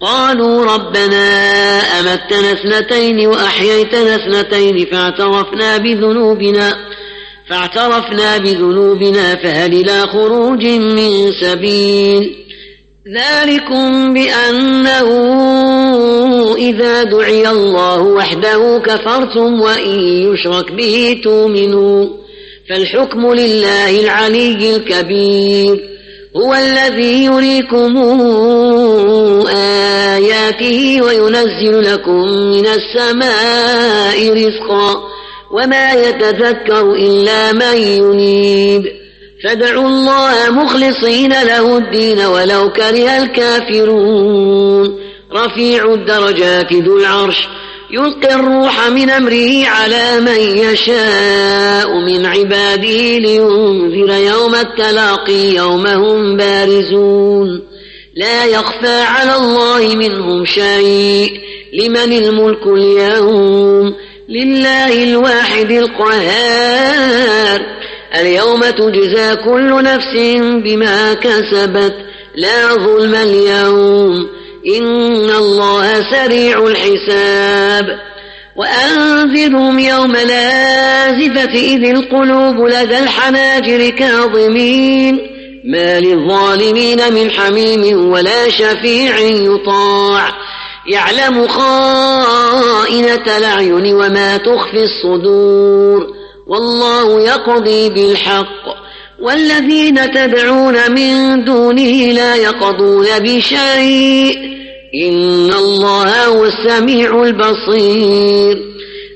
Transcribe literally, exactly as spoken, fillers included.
قالوا ربنا أمتنا اثنتين وأحييتنا اثنتين فاعترفنا بذنوبنا فاعترفنا بذنوبنا فهل إلى خروج من سبيل ذلكم بأنه إذا دعي الله وحده كفرتم وإن يشرك به تؤمنوا فالحكم لله العلي الكبير هو الذي يريكم آياته وينزل لكم من السماء رزقا وما يتذكر إلا من ينيب فادعوا الله مخلصين له الدين ولو كره الكافرون رفيع الدرجات ذو العرش يلقي الروح من أمره على من يشاء من عباده لينذر يوم التلاقي يوم هم بارزون لا يخفى على الله منهم شيء لمن الملك اليوم لله الواحد القهار اليوم تجزى كل نفس بما كسبت لا ظلم اليوم إن الله سريع الحساب وأنذرهم يوم الآزفة إذ القلوب لدى الحناجر كاظمين ما للظالمين من حميم ولا شفيع يطاع يعلم خائنة الأعين وما تخفي الصدور والله يقضي بالحق والذين تدعون من دونه لا يقضون بشيء إن الله هو السميع البصير